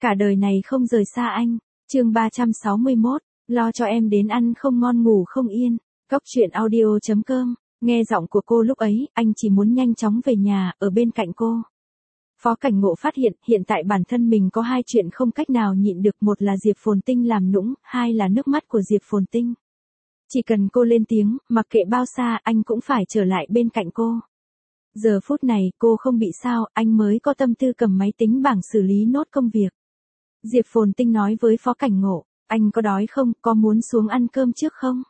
cả đời này không rời xa anh. Chương 361, lo cho em đến ăn không ngon ngủ không yên. Cốc truyện audio.com. Nghe giọng của cô lúc ấy, anh chỉ muốn nhanh chóng về nhà, ở bên cạnh cô. Phó Cảnh Ngộ phát hiện tại bản thân mình có hai chuyện không cách nào nhịn được, một là Diệp Phồn Tinh làm nũng, hai là nước mắt của Diệp Phồn Tinh. Chỉ cần cô lên tiếng, mặc kệ bao xa, anh cũng phải trở lại bên cạnh cô. Giờ phút này, cô không bị sao, anh mới có tâm tư cầm máy tính bảng xử lý nốt công việc. Diệp Phồn Tinh nói với Phó Cảnh Ngộ, anh có đói không, có muốn xuống ăn cơm trước không?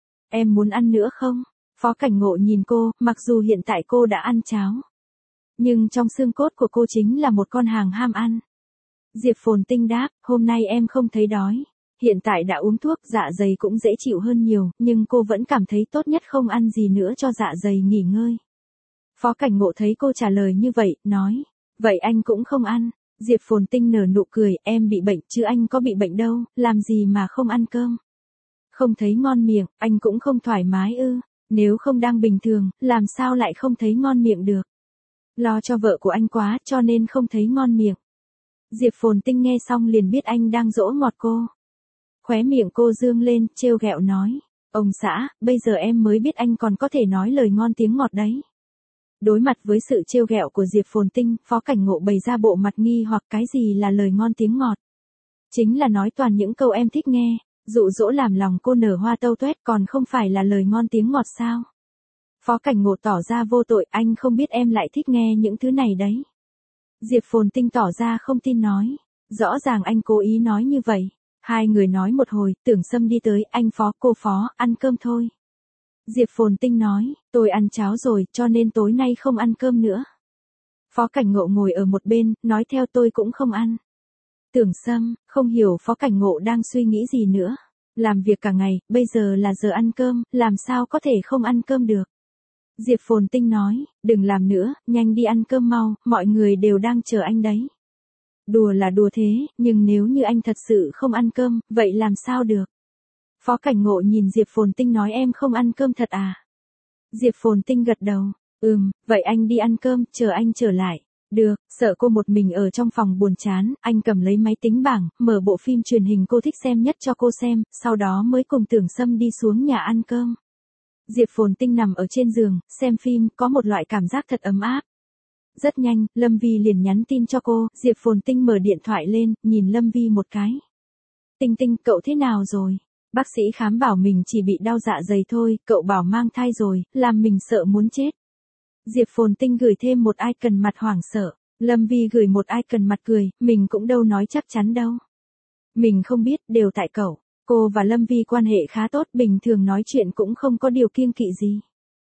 Em muốn ăn nữa không? Phó Cảnh Ngộ nhìn cô, mặc dù hiện tại cô đã ăn cháo. Nhưng trong xương cốt của cô chính là một con hàng ham ăn. Diệp Phồn Tinh đáp, hôm nay em không thấy đói. Hiện tại đã uống thuốc, dạ dày cũng dễ chịu hơn nhiều, nhưng cô vẫn cảm thấy tốt nhất không ăn gì nữa cho dạ dày nghỉ ngơi. Phó Cảnh Ngộ thấy cô trả lời như vậy, nói, vậy anh cũng không ăn. Diệp Phồn Tinh nở nụ cười, em bị bệnh chứ anh có bị bệnh đâu, làm gì mà không ăn cơm. Không thấy ngon miệng, anh cũng không thoải mái ư, nếu không đang bình thường, làm sao lại không thấy ngon miệng được. Lo cho vợ của anh quá, cho nên không thấy ngon miệng. Diệp Phồn Tinh nghe xong liền biết anh đang dỗ ngọt cô. Khóe miệng cô dương lên, trêu ghẹo nói, ông xã, bây giờ em mới biết anh còn có thể nói lời ngon tiếng ngọt đấy. Đối mặt với sự trêu ghẹo của Diệp Phồn Tinh, Phó Cảnh Ngộ bày ra bộ mặt nghi hoặc cái gì là lời ngon tiếng ngọt. Chính là nói toàn những câu em thích nghe, dụ dỗ làm lòng cô nở hoa tâu tuét, còn không phải là lời ngon tiếng ngọt sao? Phó Cảnh Ngộ tỏ ra vô tội, anh không biết em lại thích nghe những thứ này đấy. Diệp Phồn Tinh tỏ ra không tin nói, rõ ràng anh cố ý nói như vậy. Hai người nói một hồi, Tưởng Sâm đi tới, anh Phó, cô Phó, ăn cơm thôi. Diệp Phồn Tinh nói, tôi ăn cháo rồi, cho nên tối nay không ăn cơm nữa. Phó Cảnh Ngộ ngồi ở một bên, nói theo tôi cũng không ăn. Tưởng Sâm, không hiểu Phó Cảnh Ngộ đang suy nghĩ gì nữa. Làm việc cả ngày, bây giờ là giờ ăn cơm, làm sao có thể không ăn cơm được. Diệp Phồn Tinh nói, đừng làm nữa, nhanh đi ăn cơm mau, mọi người đều đang chờ anh đấy. Đùa là đùa thế, nhưng nếu như anh thật sự không ăn cơm, vậy làm sao được? Phó Cảnh Ngộ nhìn Diệp Phồn Tinh nói em không ăn cơm thật à? Diệp Phồn Tinh gật đầu, vậy anh đi ăn cơm, chờ anh trở lại. Được, sợ cô một mình ở trong phòng buồn chán, anh cầm lấy máy tính bảng, mở bộ phim truyền hình cô thích xem nhất cho cô xem, sau đó mới cùng Tưởng Sâm đi xuống nhà ăn cơm. Diệp Phồn Tinh nằm ở trên giường, xem phim, có một loại cảm giác thật ấm áp. Rất nhanh, Lâm Vi liền nhắn tin cho cô, Diệp Phồn Tinh mở điện thoại lên, nhìn Lâm Vi một cái. Tinh Tinh, cậu thế nào rồi? Bác sĩ khám bảo mình chỉ bị đau dạ dày thôi, cậu bảo mang thai rồi, làm mình sợ muốn chết. Diệp Phồn Tinh gửi thêm một icon mặt hoảng sợ, Lâm Vi gửi một icon mặt cười, mình cũng đâu nói chắc chắn đâu. Mình không biết, đều tại cậu. Cô và Lâm Vi quan hệ khá tốt, bình thường nói chuyện cũng không có điều kiêng kỵ gì.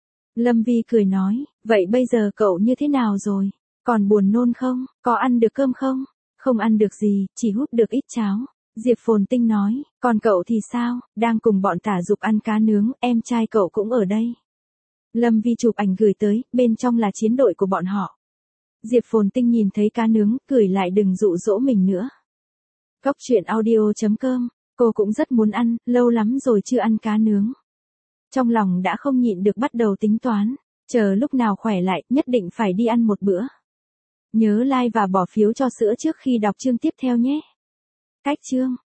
Lâm Vi cười nói, vậy bây giờ cậu như thế nào rồi? Còn buồn nôn không? Có ăn được cơm không? Không ăn được gì, chỉ hút được ít cháo. Diệp Phồn Tinh nói, còn cậu thì sao? Đang cùng bọn Tả Dục ăn cá nướng, em trai cậu cũng ở đây. Lâm Vi chụp ảnh gửi tới, bên trong là chiến đội của bọn họ. Diệp Phồn Tinh nhìn thấy cá nướng, cười lại đừng dụ dỗ mình nữa. Cốc truyện audio.com, cô cũng rất muốn ăn, lâu lắm rồi chưa ăn cá nướng. Trong lòng đã không nhịn được bắt đầu tính toán, chờ lúc nào khỏe lại, nhất định phải đi ăn một bữa. Nhớ like và bỏ phiếu cho sữa trước khi đọc chương tiếp theo nhé. Cách chương